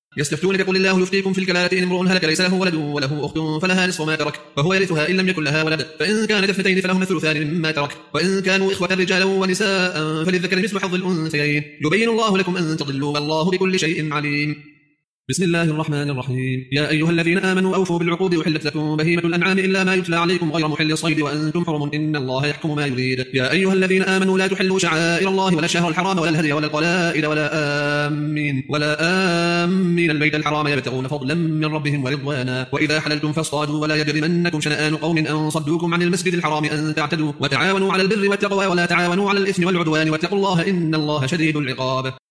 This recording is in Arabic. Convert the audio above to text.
يستفتونك قل الله يفتيكم في الكلالة إن امرؤ هلك ليس له ولد وله أخت فلها نصف ما ترك وهو يرثها إن لم يكن لها ولد فإن كانت اثنتين فلهما الثلثان مما ترك وإن كانوا إخوة رجالا ونساء فللذكر مثل حظ الأنثيين يبين الله لكم أن تضلوا والله بكل شيء عليم. بسم الله الرحمن الرحيم. يا أيها الذين آمنوا أوفوا بالعقود أحلت لكم بهيمة الأنعام إلا ما يتلى عليكم غير محل الصيد وأنتم حرم إن الله يحكم ما يريد. يا أيها الذين آمنوا لا تحلوا شعائر الله ولا الشهر الحرام ولا الهدي ولا القلائد ولا آمين البيت الحرام يبتغون فضلا من ربهم ورضوانا وإذا حللتم فاصطادوا ولا يجرمنكم شنآن قوم أن صدوكم عن المسجد الحرام أن تعتدوا وتعاونوا على البر والتقوى ولا تعاونوا على الإثم والعدوان واتقوا الله إن الله شديد العقاب.